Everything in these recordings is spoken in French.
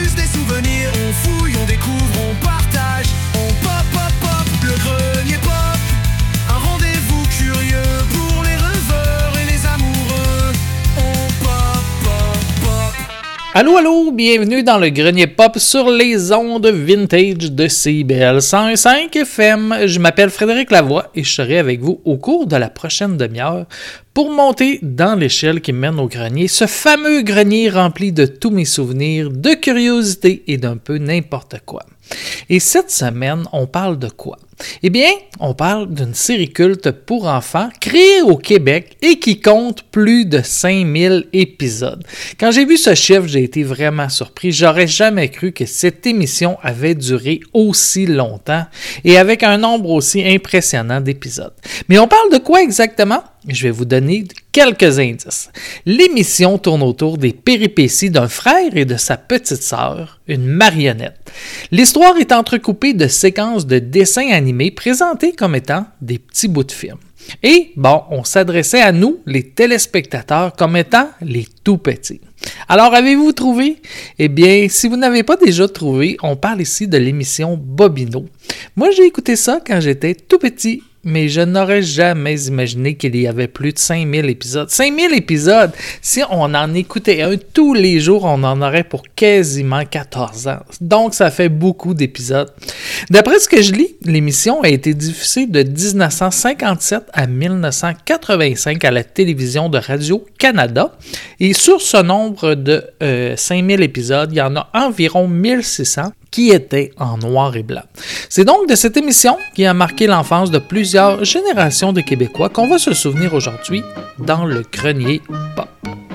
juste des souvenirs. On fouille, on découvre, on partage. On pop, pop, pop, le grenier pop. Un rendez-vous curieux pour les rêveurs et les amoureux. On pop, pop, pop. Allô, allô, bienvenue dans le Grenier Pop sur les ondes vintage de CIBL 105 FM. Je m'appelle Frédéric Lavoie et je serai avec vous au cours de la prochaine demi-heure pour monter dans l'échelle qui mène au grenier, ce fameux grenier rempli de tous mes souvenirs, de curiosités et d'un peu n'importe quoi. Et cette semaine, on parle de quoi? Eh bien, on parle d'une série culte pour enfants créée au Québec et qui compte plus de 5000 épisodes. Quand j'ai vu ce chiffre, j'ai été vraiment surpris. J'aurais jamais cru que cette émission avait duré aussi longtemps et avec un nombre aussi impressionnant d'épisodes. Mais on parle de quoi exactement? Je vais vous donner quelques indices. L'émission tourne autour des péripéties d'un frère et de sa petite sœur, une marionnette. L'histoire est entrecoupée de séquences de dessins animés présentés comme étant des petits bouts de film. Et, bon, on s'adressait à nous, les téléspectateurs, comme étant les tout petits. Alors, avez-vous trouvé? Eh bien, si vous n'avez pas déjà trouvé, on parle ici de l'émission Bobino. Moi, j'ai écouté ça quand j'étais tout petit. Mais je n'aurais jamais imaginé qu'il y avait plus de 5000 épisodes. 5000 épisodes! Si on en écoutait un tous les jours, on en aurait pour quasiment 14 ans. Donc, ça fait beaucoup d'épisodes. D'après ce que je lis, l'émission a été diffusée de 1957 à 1985 à la télévision de Radio-Canada. Et sur ce nombre de 5000 épisodes, il y en a environ 1600 qui étaient en noir et blanc. C'est donc de cette émission qui a marqué l'enfance de plusieurs générations de Québécois qu'on va se souvenir aujourd'hui dans le Grenier Pop.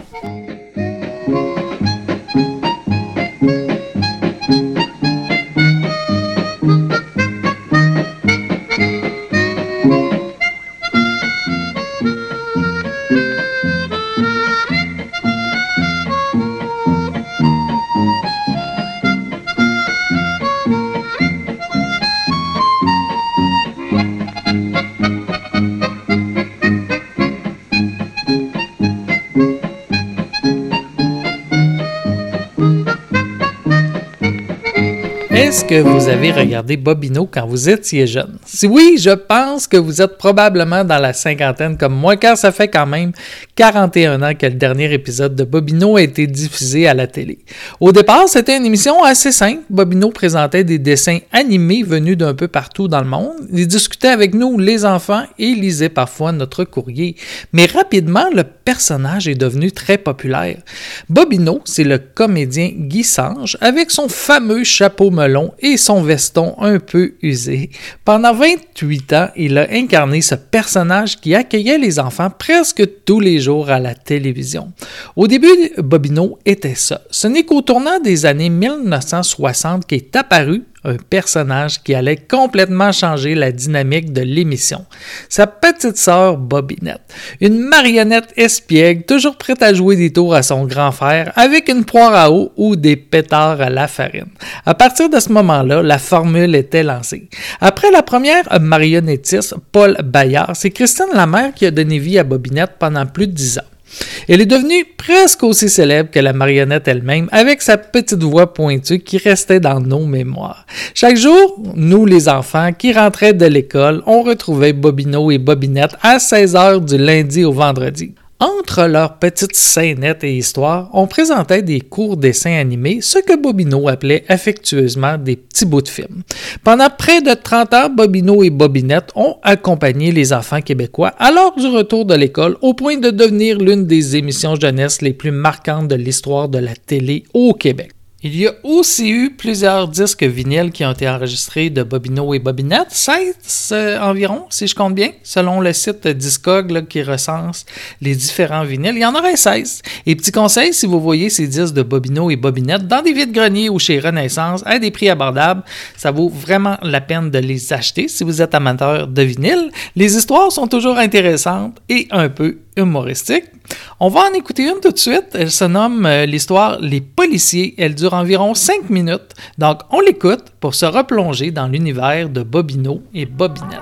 Est-ce que vous avez regardé Bobino quand vous étiez jeune? Si oui, je pense que vous êtes probablement dans la cinquantaine comme moi, car ça fait quand même 41 ans que le dernier épisode de Bobino a été diffusé à la télé. Au départ, c'était une émission assez simple. Bobino présentait des dessins animés venus d'un peu partout dans le monde. Il discutait avec nous, les enfants, et lisait parfois notre courrier. Mais rapidement, le personnage est devenu très populaire. Bobino, c'est le comédien Guy Sange, avec son fameux chapeau melon et son veston un peu usé. Pendant 28 ans, il a incarné ce personnage qui accueillait les enfants presque tous les jours à la télévision. Au début, Bobino était ça. Ce n'est qu'au tournant des années 1960 qu'est apparu un personnage qui allait complètement changer la dynamique de l'émission. Sa petite sœur Bobinette, une marionnette espiègle toujours prête à jouer des tours à son grand frère avec une poire à eau ou des pétards à la farine. À partir de ce moment-là, la formule était lancée. Après la première marionnettiste, Paul Bayard, c'est Christine Lamère qui a donné vie à Bobinette pendant plus de 10 ans. Elle est devenue presque aussi célèbre que la marionnette elle-même, avec sa petite voix pointue qui restait dans nos mémoires. Chaque jour, nous les enfants qui rentraient de l'école, on retrouvait Bobino et Bobinette à 16h du lundi au vendredi. Entre leurs petites scénettes et histoires, on présentait des courts dessins animés, ce que Bobino appelait affectueusement des petits bouts de film. Pendant près de 30 ans, Bobino et Bobinette ont accompagné les enfants québécois à l'heure du retour de l'école au point de devenir l'une des émissions jeunesse les plus marquantes de l'histoire de la télé au Québec. Il y a aussi eu plusieurs disques vinyles qui ont été enregistrés de Bobino et Bobinette, 16 environ, si je compte bien, selon le site Discog là, qui recense les différents vinyles. Il y en aurait 16. Et petit conseil, si vous voyez ces disques de Bobino et Bobinette dans des vides-greniers ou chez Renaissance à des prix abordables, ça vaut vraiment la peine de les acheter si vous êtes amateur de vinyle. Les histoires sont toujours intéressantes et un peu humoristiques. On va en écouter une tout de suite. Elle se nomme l'histoire Les Policiers. Elle dure environ 5 minutes. Donc, on l'écoute pour se replonger dans l'univers de Bobino et Bobinette.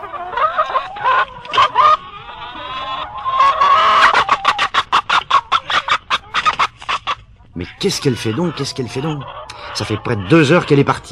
Mais qu'est-ce qu'elle fait donc? Qu'est-ce qu'elle fait donc? Ça fait près de 2 heures qu'elle est partie.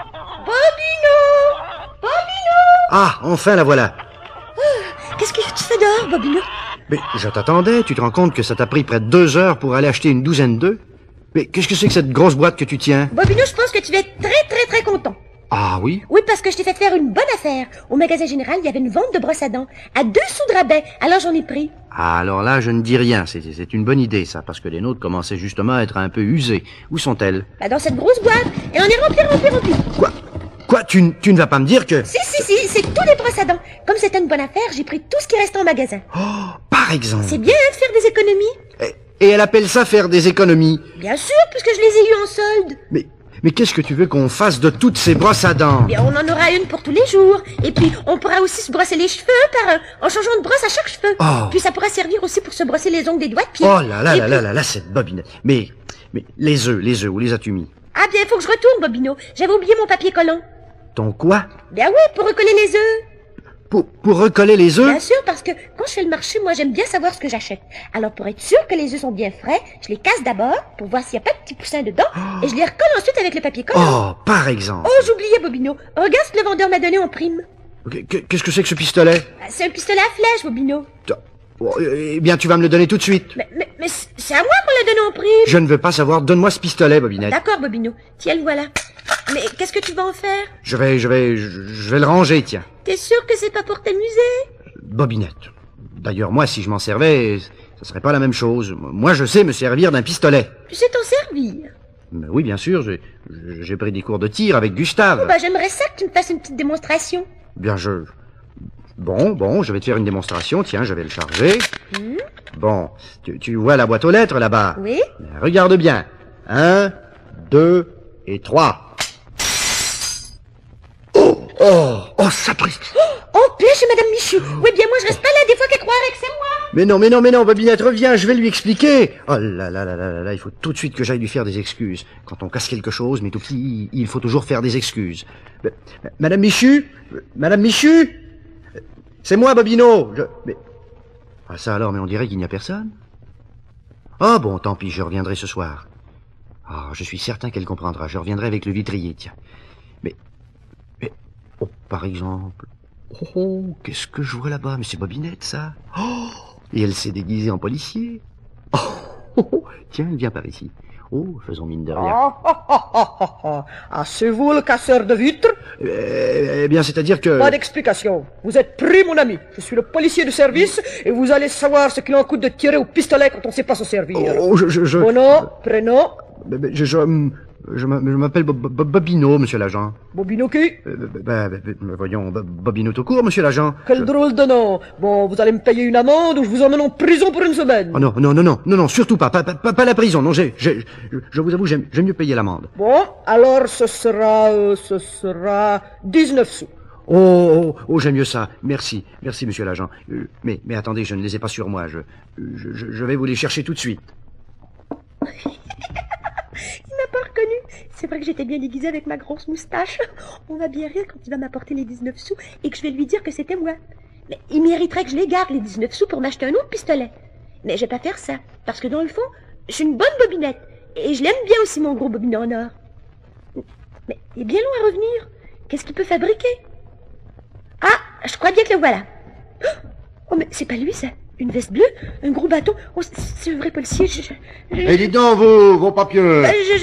Bobino! Bobino! Ah, enfin la voilà. Qu'est-ce que tu fais dehors, Bobino? Mais je t'attendais, tu te rends compte que ça t'a pris près de 2 heures pour aller acheter une douzaine d'œufs? Mais qu'est-ce que c'est que cette grosse boîte que tu tiens? Bobino, je pense que tu vas être très content. Ah oui? Oui, parce que je t'ai fait faire une bonne affaire. Au magasin général, il y avait une vente de brosses à dents à 2 sous de rabais, alors j'en ai pris. Ah, alors là, je ne dis rien. C'est une bonne idée, ça, parce que les nôtres commençaient justement à être un peu usées. Où sont-elles? Bah, dans cette grosse boîte, et on est rempli. Quoi? Tu ne vas pas me dire que... Si, c'est tous les brosses à dents. Comme c'était une bonne affaire, j'ai pris tout ce qui restait en magasin. Oh, par exemple. C'est bien, hein, de faire des économies. Et elle appelle ça faire des économies. Bien sûr, puisque je les ai eues en solde. Mais qu'est-ce que tu veux qu'on fasse de toutes ces brosses à dents? Bien, on en aura une pour tous les jours. Et puis, on pourra aussi se brosser les cheveux en changeant de brosse à chaque cheveu. Oh. Puis ça pourra servir aussi pour se brosser les ongles des doigts de pied. Oh là, cette bobinette. Mais les œufs, où les as-tu mis? Ah bien, il faut que je retourne, Bobino. J'avais oublié mon papier collant. Ton quoi? Ben oui, pour recoller les œufs. Pour recoller les œufs? Bien sûr, parce que quand je fais le marché, moi j'aime bien savoir ce que j'achète. Alors pour être sûr que les œufs sont bien frais, je les casse d'abord pour voir s'il n'y a pas de petits poussins dedans et je les recolle ensuite avec le papier collant. Oh, par exemple. Oh, j'oubliais, Bobino. Regarde ce que le vendeur m'a donné en prime. Qu'est-ce que c'est que ce pistolet? C'est un pistolet à flèche, Bobino. Oh, eh bien, tu vas me le donner tout de suite. Mais c'est à moi qu'on l'a donné en prime. Je ne veux pas savoir. Donne-moi ce pistolet, Bobinette. D'accord, Bobino. Tiens, le voilà. Mais qu'est-ce que tu vas en faire? Je vais le ranger, tiens. T'es sûr que c'est pas pour t'amuser? Bobinette. D'ailleurs, moi, si je m'en servais, ça serait pas la même chose. Moi, je sais me servir d'un pistolet. Tu sais t'en servir? Mais oui, bien sûr. J'ai pris des cours de tir avec Gustave. Oh, bah, j'aimerais ça que tu me fasses une petite démonstration. Bien, Bon, je vais te faire une démonstration. Tiens, je vais le charger. Bon, tu vois la boîte aux lettres, là-bas? Oui. Regarde bien. 1, 2 et 3. Oh, sapristi! Oh, plaît chez Madame Michu. Oui, bien, moi, je reste pas là. Des fois qu'elle croirait que c'est moi. Mais non, Bobinette, reviens, je vais lui expliquer. Oh là, il faut tout de suite que j'aille lui faire des excuses. Quand on casse quelque chose, mais tout petit, il faut toujours faire des excuses. Madame Michu? C'est moi, Bobino. Ah, ça alors, mais on dirait qu'il n'y a personne. Ah bon, tant pis, je reviendrai ce soir. Ah, je suis certain qu'elle comprendra. Je reviendrai avec le vitrier, tiens. Mais, oh, par exemple... Oh, qu'est-ce que je vois là-bas? Mais c'est Bobinette, ça. Oh, et elle s'est déguisée en policier. Oh, tiens, elle vient par ici. Oh, faisons mine de rien. Ah, c'est vous le casseur de vitres? Eh bien, c'est-à-dire que... Pas d'explication. Vous êtes pris, mon ami. Je suis le policier de service et vous allez savoir ce qu'il en coûte de tirer au pistolet quand on ne sait pas se servir. Oh, Bon nom, prénom? Je m'appelle Bobino, monsieur l'agent. Bobino qui? Voyons, Bobino tout court, monsieur l'agent. Quel drôle de nom. Bon, vous allez me payer une amende ou je vous emmène en prison pour une semaine. Oh non, surtout pas la prison. Non, je vous avoue, j'aime mieux payer l'amende. Bon, alors ce sera 19 sous. Oh, j'aime mieux ça. Merci, monsieur l'agent. Mais attendez, je ne les ai pas sur moi. Je vais vous les chercher tout de suite. Il m'a pas reconnu. C'est vrai que j'étais bien déguisée avec ma grosse moustache. On va bien rire quand il va m'apporter les 19 sous et que je vais lui dire que c'était moi. Mais il mériterait que je les garde, les 19 sous, pour m'acheter un autre pistolet. Mais je vais pas faire ça, parce que dans le fond, je suis une bonne bobinette. Et je l'aime bien aussi, mon gros bobinet en or. Mais il est bien long à revenir. Qu'est-ce qu'il peut fabriquer? Ah, je crois bien que le voilà. Oh, mais c'est pas lui, ça. Une veste bleue, un gros bâton. Oh, c'est un vrai policier. Et dites donc, vos papiers.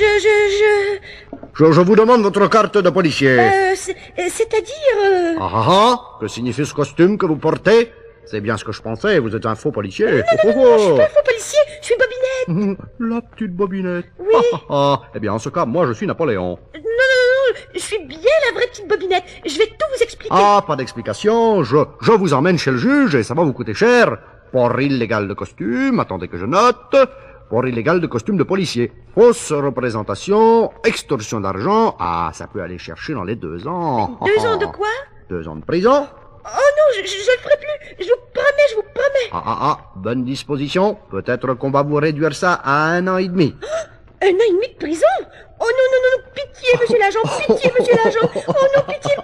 Je vous demande votre carte de policier. C'est-à-dire... Que signifie ce costume que vous portez? C'est bien ce que je pensais, vous êtes un faux policier. Non, je suis pas un faux policier, je suis Bobinette. La petite Bobinette. Oui. Eh bien, en ce cas, moi, je suis Napoléon. Non, je suis bien la vraie petite Bobinette. Je vais tout vous expliquer. Ah, pas d'explication. Je vous emmène chez le juge et ça va vous coûter cher. Port illégal de costume, attendez que je note. Port illégal de costume de policier. Fausse représentation, extorsion d'argent. Ah, ça peut aller chercher dans les 2 ans. 2 ans de quoi? 2 ans de prison. Oh non, je le ferai plus. Je vous promets. Bonne disposition. Peut-être qu'on va vous réduire ça à 1 an et demi. 1 an et demi de prison? Oh non, pitié, monsieur l'agent, Oh non, pitié.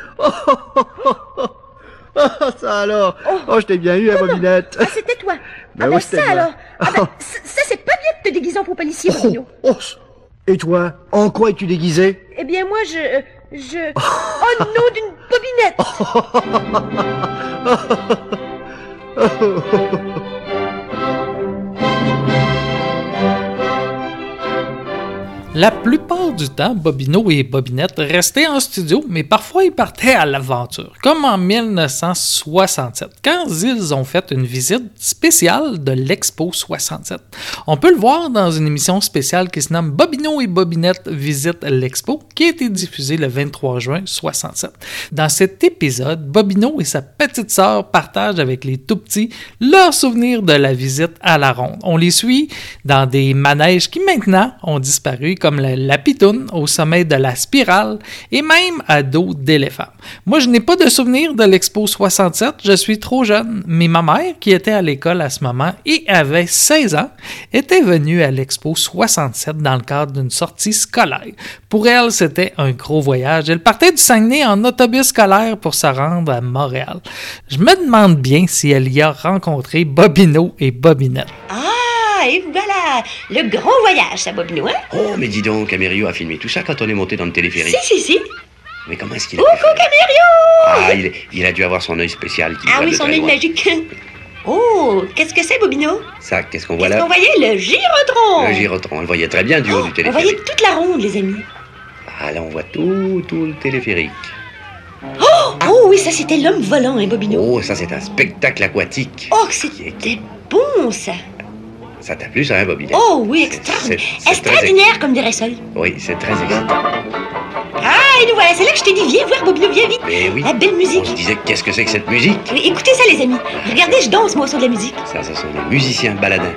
Ça alors. Je t'ai bien eu, Bobinette. Ah, c'était toi. Ben oui, c'était ça moi. alors. Ça c'est pas bien de te déguiser en faux policier, Bobino. Et toi, en quoi es-tu déguisé? Eh bien, moi, Oh non, d'une bobinette! La plupart du temps, Bobino et Bobinette restaient en studio, mais parfois ils partaient à l'aventure, comme en 1967, quand ils ont fait une visite spéciale de l'Expo 67. On peut le voir dans une émission spéciale qui se nomme Bobino et Bobinette visitent l'Expo, qui a été diffusée le 23 juin 67. Dans cet épisode, Bobino et sa petite sœur partagent avec les tout-petits leurs souvenirs de la visite à la ronde. On les suit dans des manèges qui maintenant ont disparu, comme la pitoune au sommet de la spirale et même à dos d'éléphant. Moi, je n'ai pas de souvenir de l'Expo 67, je suis trop jeune, mais ma mère, qui était à l'école à ce moment et avait 16 ans, était venue à l'Expo 67 dans le cadre d'une sortie scolaire. Pour elle, c'était un gros voyage. Elle partait du Saguenay en autobus scolaire pour se rendre à Montréal. Je me demande bien si elle y a rencontré Bobino et Bobinette. Et voilà, le grand voyage, ça, Bobino, hein? Oh, mais dis donc, Amerio a filmé tout ça quand on est monté dans le téléphérique. Si. Mais comment est-ce qu'il a Coucou, Amerio! Il a dû avoir son œil spécial qui oui, son œil magique. Oh, qu'est-ce que c'est, Bobino? Ça, qu'est-ce qu'on voit là? Qu'est-ce qu'on voyait? Le gyrotron! Le gyrotron, on le voyait très bien du haut du On téléphérique. voyait toute la ronde, les amis. Ah, là, on voit tout le téléphérique. Oh oui, ça, c'était l'homme volant, hein, Bobino? Oh, ça, c'est un spectacle aquatique. Oh, que c'était bon, ça! Ça t'a plu, ça, hein, Bobinette? Oh oui, extraordinaire, comme dirait Sol. Oui, c'est très excitant. Et nous voilà, c'est là que je t'ai dit, viens voir, Bobino, viens vite. Mais oui. La belle musique. On se disait, qu'est-ce que c'est que cette musique? Écoutez ça, les amis. Regardez, je danse, moi, au son de la musique. Ça, ce sont des musiciens baladins.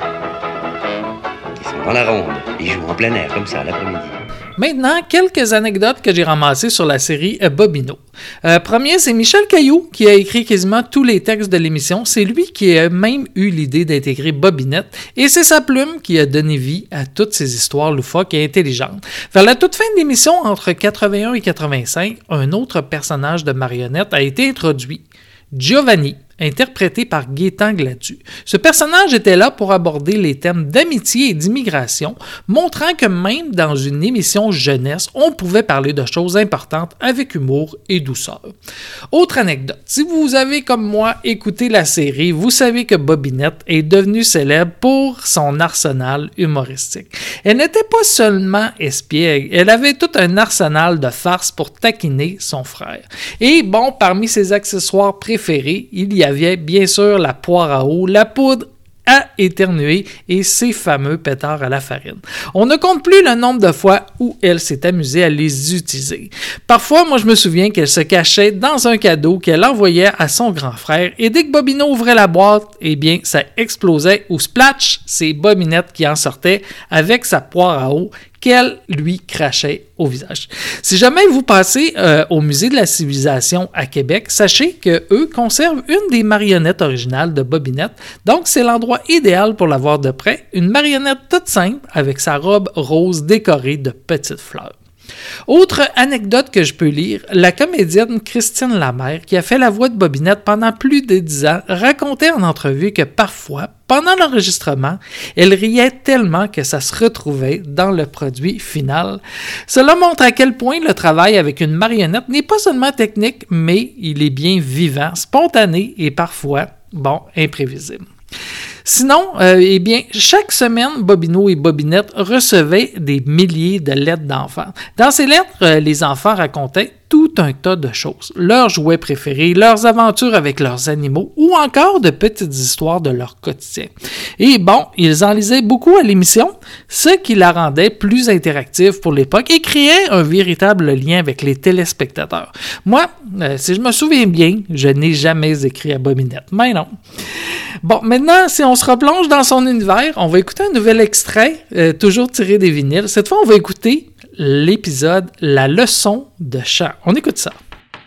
Ils sont dans la ronde. Ils jouent en plein air, comme ça, l'après-midi. Maintenant, quelques anecdotes que j'ai ramassées sur la série Bobino. Premier, c'est Michel Caillou qui a écrit quasiment tous les textes de l'émission. C'est lui qui a même eu l'idée d'intégrer Bobinette et c'est sa plume qui a donné vie à toutes ces histoires loufoques et intelligentes. Vers la toute fin de l'émission, entre 81 et 85, un autre personnage de marionnette a été introduit, Giovanni, interprété par Gaétan Gladu. Ce personnage était là pour aborder les thèmes d'amitié et d'immigration, montrant que même dans une émission jeunesse, on pouvait parler de choses importantes avec humour et douceur. Autre anecdote, si vous avez comme moi écouté la série, vous savez que Bobinette est devenue célèbre pour son arsenal humoristique. Elle n'était pas seulement espiègle, elle avait tout un arsenal de farces pour taquiner son frère. Et bon, parmi ses accessoires préférés, il y avait bien sûr la poire à eau, la poudre à éternuer et ses fameux pétards à la farine. On ne compte plus le nombre de fois où elle s'est amusée à les utiliser. Parfois, moi je me souviens qu'elle se cachait dans un cadeau qu'elle envoyait à son grand frère et dès que Bobino ouvrait la boîte, eh bien ça explosait ou splatch, c'est Bobinette qui en sortait avec sa poire à eau qu'elle lui crachait au visage. Si jamais vous passez au Musée de la Civilisation à Québec, sachez qu'eux conservent une des marionnettes originales de Bobinette, donc c'est l'endroit idéal pour la voir de près, une marionnette toute simple avec sa robe rose décorée de petites fleurs. Autre anecdote que je peux lire, la comédienne Christine Lamère, qui a fait la voix de Bobinette pendant plus de 10 ans, racontait en entrevue que parfois, pendant l'enregistrement, elle riait tellement que ça se retrouvait dans le produit final. Cela montre à quel point le travail avec une marionnette n'est pas seulement technique, mais il est bien vivant, spontané et parfois, imprévisible. Sinon, eh bien, chaque semaine, Bobino et Bobinette recevaient des milliers de lettres d'enfants. Dans ces lettres, les enfants racontaient tout un tas de choses. Leurs jouets préférés, leurs aventures avec leurs animaux ou encore de petites histoires de leur quotidien. Et bon, ils en lisaient beaucoup à l'émission, ce qui la rendait plus interactive pour l'époque et créait un véritable lien avec les téléspectateurs. Moi, si je me souviens bien, je n'ai jamais écrit à Bobinette, mais non. Bon, maintenant, si on se replonge dans son univers, on va écouter un nouvel extrait, toujours tiré des vinyles. Cette fois, on va écouter l'épisode La leçon de chant. On écoute ça.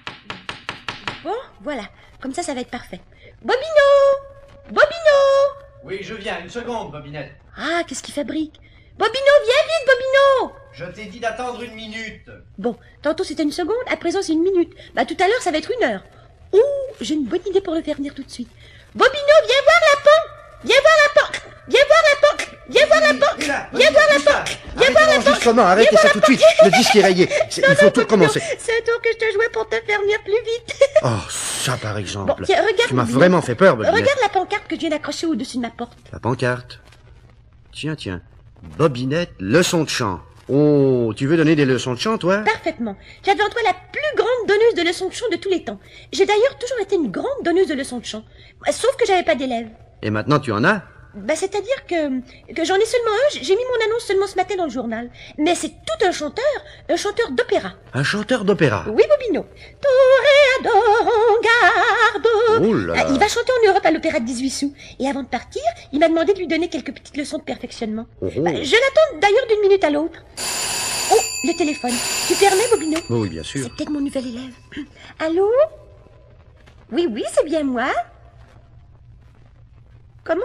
Bon, voilà. Comme ça va être parfait. Bobino! Oui, je viens. Une seconde, Bobinette. Ah, qu'est-ce qu'il fabrique? Bobino, viens vite, Bobino! Je t'ai dit d'attendre une minute. Bon, tantôt c'était une seconde, à présent c'est une minute. Tout à l'heure, ça va être 1 heure. Ouh, j'ai une bonne idée pour le faire venir tout de suite. Bobino, viens voir la porte! Viens voir la porte! Viens voir la porte! Viens voir la porte! là. Viens voir la porte. Viens voir la porte. L'enregistrement, arrêtez ça tout de suite. Le disque est rayé. Il faut tout recommencer. C'est un tour que je te jouais pour te faire venir plus vite. Oh, ça par exemple. Bon, tiens, regarde. Tu m'as Bobinette. vraiment fait peur, Bobinette. Regarde la pancarte que je viens d'accrocher au-dessus de ma porte. La pancarte. Tiens. Bobinette, leçon de chant. Oh, tu veux donner des leçons de chant, toi? Parfaitement. J'ai devant toi la plus grande donneuse de leçons de chant de tous les temps. J'ai d'ailleurs toujours été une grande donneuse de leçons de chant. Sauf que j'avais pas d'élèves. Et maintenant, tu en as? C'est-à-dire que j'en ai seulement un. J'ai mis mon annonce seulement ce matin dans le journal. Mais c'est tout un chanteur d'opéra. Un chanteur d'opéra? Oui, Bobino. Toréador en garde. Oh là là. Il va chanter en Europe à l'opéra de 18 sous. Et avant de partir, il m'a demandé de lui donner quelques petites leçons de perfectionnement. Oh. Je l'attends d'ailleurs d'une minute à l'autre. Oh, le téléphone. Tu permets, Bobino? Oh, oui, bien sûr. C'est peut-être mon nouvel élève. Allô? Oui, c'est bien moi. Comment?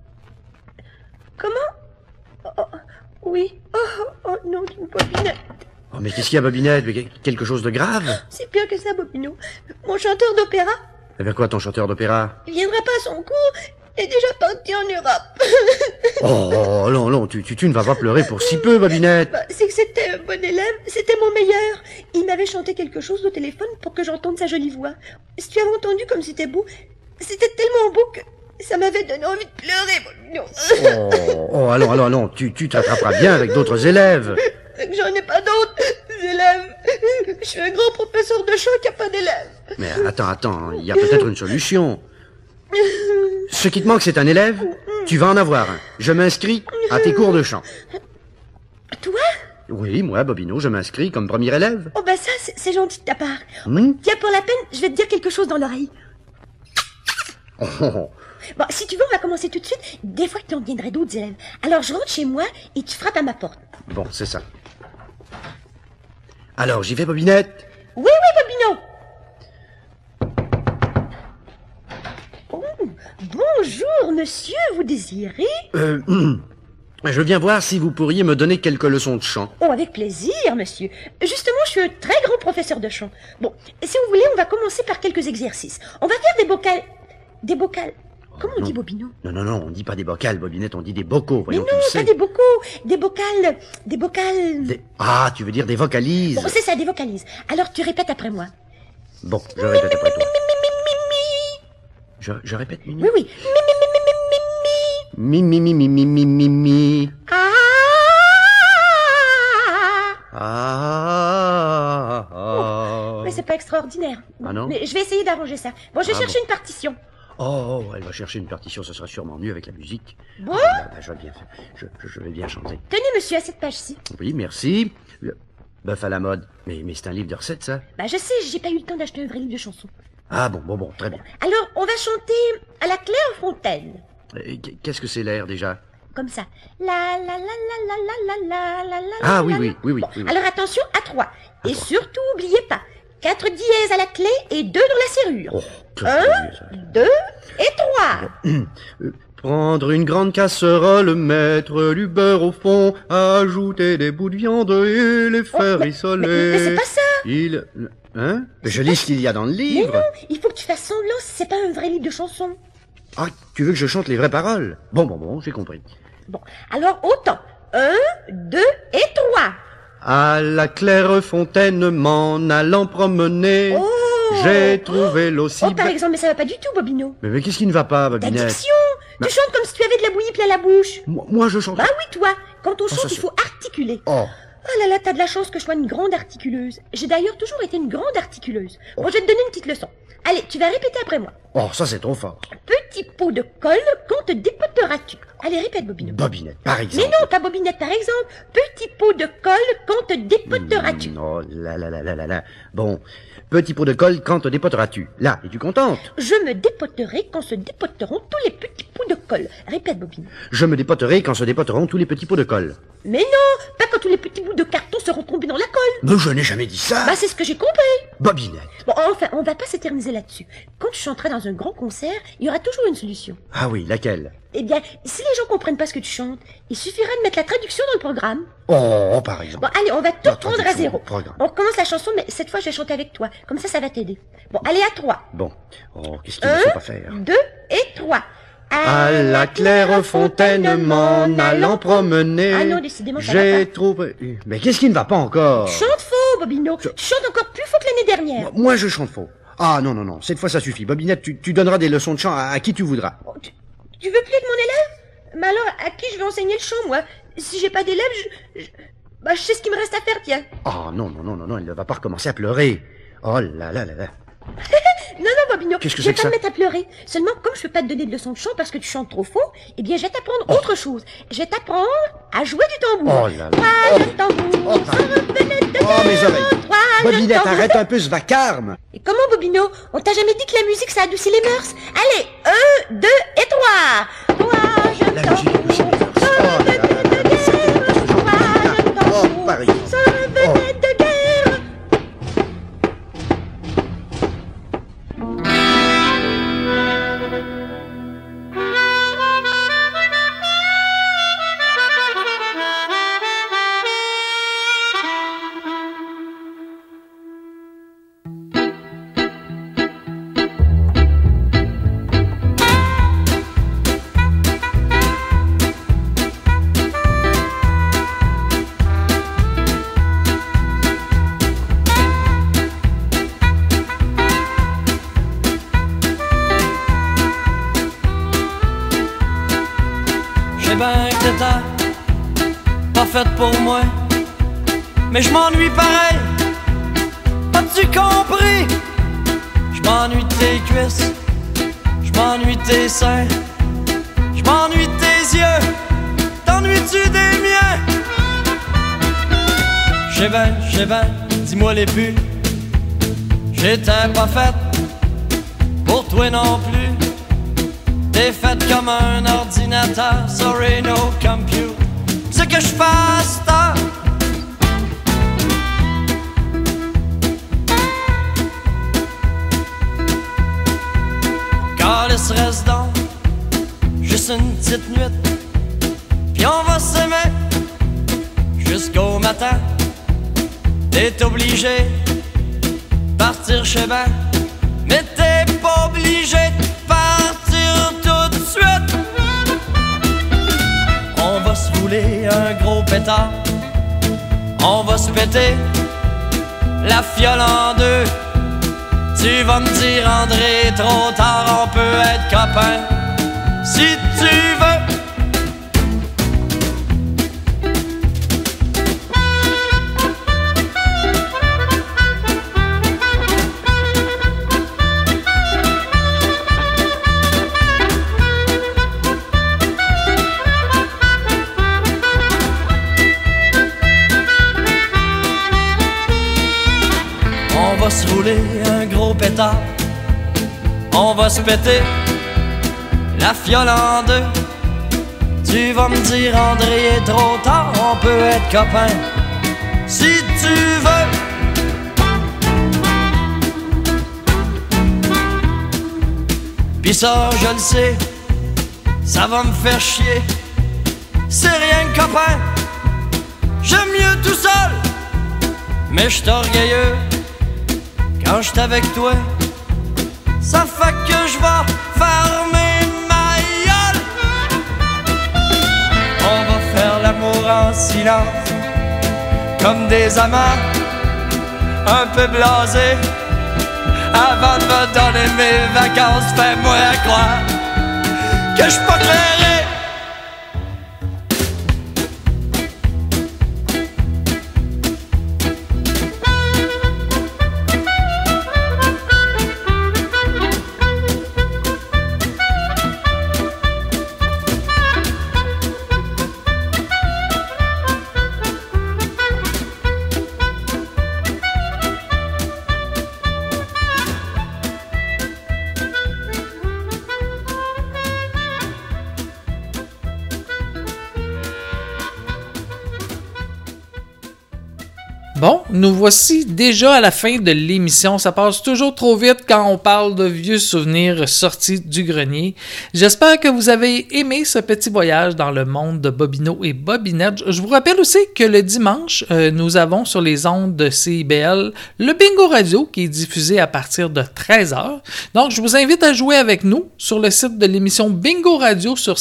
Oui. Oh non, Bobinette. Oh, mais qu'est-ce qu'il y a, Bobinette? Quelque chose de grave? C'est pire que ça, Bobino. Mon chanteur d'opéra, Eh bien quoi, ton chanteur d'opéra? il viendra pas à son cours, est déjà parti en Europe. Oh, non, tu ne vas pas pleurer pour si peu, Bobinette. C'est que c'était un bon élève, c'était mon meilleur. Il m'avait chanté quelque chose au téléphone pour que j'entende sa jolie voix. Si tu avais entendu comme c'était beau, c'était tellement beau que ça m'avait donné envie de pleurer, Bobino. Oh, allons, tu t'attraperas bien avec d'autres élèves. J'en ai pas d'autres élèves. Je suis un grand professeur de chant qui a pas d'élèves. Mais attends, il y a peut-être une solution. Ce qui te manque, c'est un élève. Tu vas en avoir un. Je m'inscris à tes cours de chant. Toi? Oui, moi, Bobino, je m'inscris comme premier élève. Oh ça, c'est gentil de ta part. Hmm? Tiens, pour la peine, je vais te dire quelque chose dans l'oreille. Oh. Bon, si tu veux, on va commencer tout de suite. Des fois qu'il en viendrait d'autres élèves. Alors je rentre chez moi et tu frappes à ma porte. Bon, c'est ça. Alors, j'y vais, Bobinette? Oui, Bobino. Oh, bonjour, monsieur, vous désirez? Je viens voir si vous pourriez me donner quelques leçons de chant. Oh, avec plaisir, monsieur. Justement, je suis un très grand professeur de chant. Bon, si vous voulez, on va commencer par quelques exercices. On va faire des vocales. Des vocales. Comment on dit, Bobino? Non, on dit pas des vocales, Bobinette, on dit des bocaux, Mais voyons, non, tu le sais. pas des vocaux. Des vocales. Des vocales. Ah, tu veux dire des vocalises? Bon, c'est ça, des vocalises. Alors tu répètes après moi. Bon, je répète après toi. Je répète, Mimi? Oui. Mi, mi, mi, mi, mi, mi, mi, mi. Ah. Mais c'est pas extraordinaire. Ah non? Mais je vais essayer d'arranger ça. Bon, je vais chercher une partition. Oh, elle va chercher une partition, ce sera sûrement mieux avec la musique. Bon. Je vais bien faire. Je vais bien chanter. Tenez, monsieur, à cette page-ci. Oui, merci. Le Bœuf à la mode. Mais c'est un livre de recettes, ça? Je sais, j'ai pas eu le temps d'acheter un vrai livre de chansons. Ah bon, très bien. Alors, on va chanter à la Clairefontaine. Qu'est-ce que c'est l'air, déjà? Comme ça. La la la la la la la la la. Ah la, oui, la. oui. Bon, alors attention, à 3. Et surtout, oubliez pas, 4 dièses à la clé et 2 dans la serrure. Oh, 1, 2 et 3. Prendre une grande casserole, mettre du beurre au fond, ajouter des bouts de viande et les faire rissoler. Mais c'est pas ça. Hein? Je lis ce qu'il y a dans le Mais livre. non, il faut que tu fasses semblant, c'est pas un vrai livre de chansons. Ah, tu veux que je chante les vraies paroles? Bon, j'ai compris. Bon, alors autant. 1, 2 et 3. À la Clairefontaine, m'en allant promener, Oh, j'ai trouvé l'eau si par belle. exemple, mais ça va pas du tout, Bobino. Mais qu'est-ce qui ne va pas, Ta Bobinette? diction. Bah- Tu chantes comme si tu avais de la bouillie plein la bouche. Moi, je chante. Bah oui, toi. Quand on ça, chante, il c'est- faut articuler. Oh, Oh là là, t'as de la chance que je sois une grande articuleuse. J'ai d'ailleurs toujours été une grande articuleuse. Bon, je vais te donner une petite leçon. Allez, tu vas répéter après moi. ça c'est trop fort. Petit pot de colle, quand te dépoteras-tu? Allez, répète, Bobino. Bobinette, par Mais exemple. non, pas Bobinette, par exemple. Petit pot de colle, quand te dépoteras-tu? Oh là. Bon, petit pot de colle, quand te dépoteras-tu? Là, es-tu contente? Je me dépoterai quand se dépoteront tous les petits pots de colle. Répète, Bobino. Je me dépoterai quand se dépoteront tous les petits pots de colle. Mais non, pas quand tous les petits bouts de carton seront tombés dans la colle. Mais je n'ai jamais dit ça. C'est ce que j'ai compris. Bobinette. Bon, enfin, on va pas s'éterniser là-dessus. Quand tu chanteras dans un grand concert, il y aura toujours une solution. Ah oui, laquelle? Eh bien, si les gens comprennent pas ce que tu chantes, il suffira de mettre la traduction dans le programme. Oh, par exemple. Bon, allez, on va tout La reprendre à traduction zéro. du programme. On recommence la chanson, mais cette fois, je vais chanter avec toi. Comme ça va t'aider. Bon, allez, à 3. Bon. Oh, qu'est-ce qu'il ne faut pas faire? 2 et 3. À la claire fontaine m'en allant promener. Ah non, décidément, ça va J'ai trouvé... Mais qu'est-ce qui ne va pas encore? Tu chantes faux, Bobino. Tu chantes encore plus faux que l'année dernière. Moi, je chante faux. Ah non, non, non, cette fois ça suffit. Bobinette, tu donneras des leçons de chant à qui tu voudras. Oh, tu veux plus être mon élève? Mais alors, à qui je vais enseigner le chant, moi? Si j'ai pas d'élève, je sais ce qu'il me reste à faire, tiens. Oh non, non, non, non, non, elle ne va pas recommencer à pleurer. Oh là là là là. Non, non, Bobino, Qu'est-ce que je vais c'est pas que me mettre à pleurer. Seulement, comme je peux pas te donner de leçons de chant parce que tu chantes trop faux, eh bien, je vais t'apprendre autre chose. Je vais t'apprendre à jouer du tambour. Oh là là. Toi, le tambour, ça revenait de Oh, mes guerre, oreilles. toi, le Bobinette, tambour. arrête un peu ce vacarme. Et comment, Bobino? On t'a jamais dit que la musique, ça adoucit les mœurs? Allez, 1, 2 et 3. Toi, je La musique adoucit les mœurs. ça Oh là là revenait là là. de guerre, toi, le Oh, tambour, Paris. ça revenait de guerre. J'ai ben que t'es pas faite pour moi, mais je m'ennuie pareil. As-tu compris? Je m'ennuie de tes cuisses, je m'ennuie de tes seins, je m'ennuie de tes yeux. T'ennuies-tu des miens? J'ai ben, dis-moi les buts. J'étais pas faite pour toi non plus. T'es faite comme un ordinateur, sorry no compute. C'est que je fasse tard. Calice reste donc juste une petite nuit, puis on va s'aimer jusqu'au matin. T'es obligé de partir chez ben, mais t'es pas obligé de partir tout de suite. On va se rouler un gros pétard, on va se péter la fiole en deux. Tu vas me dire André, trop tard, on peut être copains si tu veux. On va se rouler un gros pétard, on va se péter la fiole en deux. Tu vas me dire André, est trop tard, on peut être copains si tu veux. Pis ça, je le sais, ça va me faire chier. C'est rien que copain, j'aime mieux tout seul, mais j'suis orgueilleux quand j'suis avec toi. Ça fait que je vais fermer ma gueule. On va faire l'amour en silence, comme des amants un peu blasés. Avant de me donner mes vacances, fais-moi croire que j'suis pas clairé. Bon, nous voici déjà à la fin de l'émission. Ça passe toujours trop vite quand on parle de vieux souvenirs sortis du grenier. J'espère que vous avez aimé ce petit voyage dans le monde de Bobino et Bobinette. Je vous rappelle aussi que le dimanche, nous avons sur les ondes de CIBL le Bingo Radio qui est diffusé à partir de 13h. Donc, je vous invite à jouer avec nous sur le site de l'émission Bingo Radio sur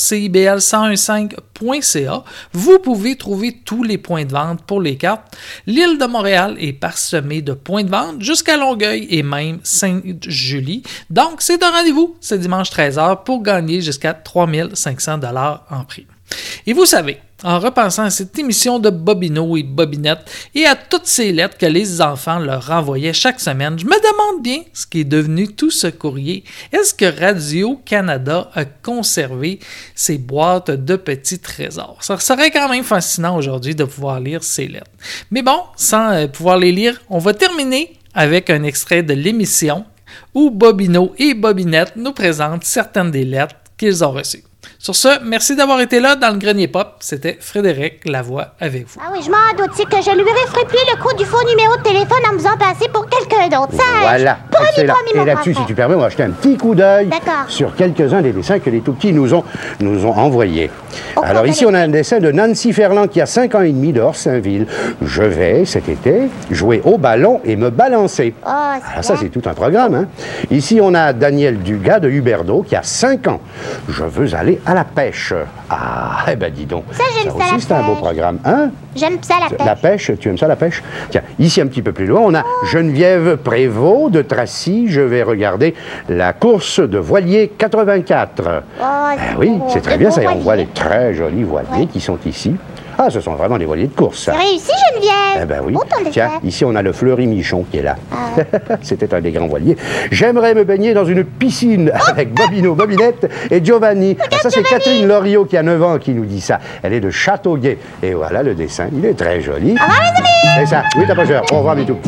CIBL1015.ca. Vous pouvez trouver tous les points de vente pour les cartes. L'île de Montréal est parsemée de points de vente jusqu'à Longueuil et même Sainte-Julie. Donc, c'est un rendez-vous ce dimanche 13h pour gagner jusqu'à 3500 $ en prix. Et vous savez, en repensant à cette émission de Bobino et Bobinette et à toutes ces lettres que les enfants leur renvoyaient chaque semaine, je me demande bien ce qui est devenu tout ce courrier. Est-ce que Radio-Canada a conservé ces boîtes de petits trésors? Ça serait quand même fascinant aujourd'hui de pouvoir lire ces lettres. Mais bon, sans pouvoir les lire, on va terminer avec un extrait de l'émission où Bobino et Bobinette nous présentent certaines des lettres qu'ils ont reçues. Sur ce, merci d'avoir été là dans le Grenier Pop. C'était Frédéric Lavoie avec vous. Ah oui, je m'en doute, c'est que je lui ferai plier le coup du faux numéro de téléphone en me faisant passer pour quelqu'un d'autre. Voilà, excellent. Et là-dessus, si tu permets, on va jeter un petit coup d'œil sur quelques-uns des dessins que les tout-petits nous ont envoyés. Alors ici, on a un dessin de Nancy Ferland qui a 5 ans et demi de Orsainville. Je vais, cet été, jouer au ballon et me balancer. Alors ça, c'est tout un programme, hein. Ici, on a Daniel Dugas de Huberdeau qui a 5 ans. Je veux aller à la pêche. Ah, eh ben dis donc. Ça, j'aime ça, aussi, c'est un beau programme. Hein? J'aime ça, la pêche. La pêche, tu aimes ça, la pêche? Tiens, ici, un petit peu plus loin, on a Geneviève Prévost de Tracy. Je vais regarder la course de voilier 84. Oui, c'est très bien, ça. On voit les très jolis voiliers qui sont ici. Ah, ce sont vraiment des voiliers de course, ça. C'est réussi, Geneviève. Eh ben oui. Tiens, ici, on a le Fleury-Michon qui est là. C'était un des grands voiliers. J'aimerais me baigner dans une piscine avec Bobino, Bobinette et Giovanni. Ça, c'est Catherine Loriot qui a 9 ans qui nous dit ça. Elle est de Châteauguay. Et voilà le dessin. Il est très joli. Au revoir, les amis. C'est ça. Oui, t'as pas peur. Au revoir, mes tout petits.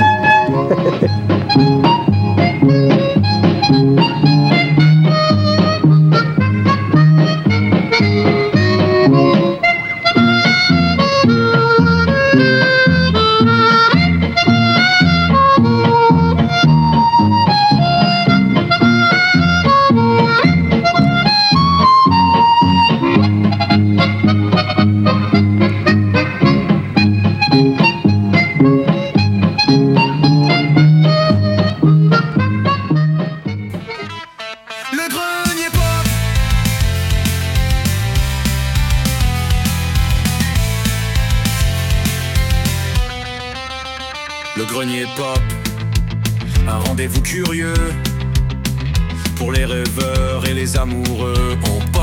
Le Grenier Pop, un rendez-vous curieux pour les rêveurs et les amoureux. On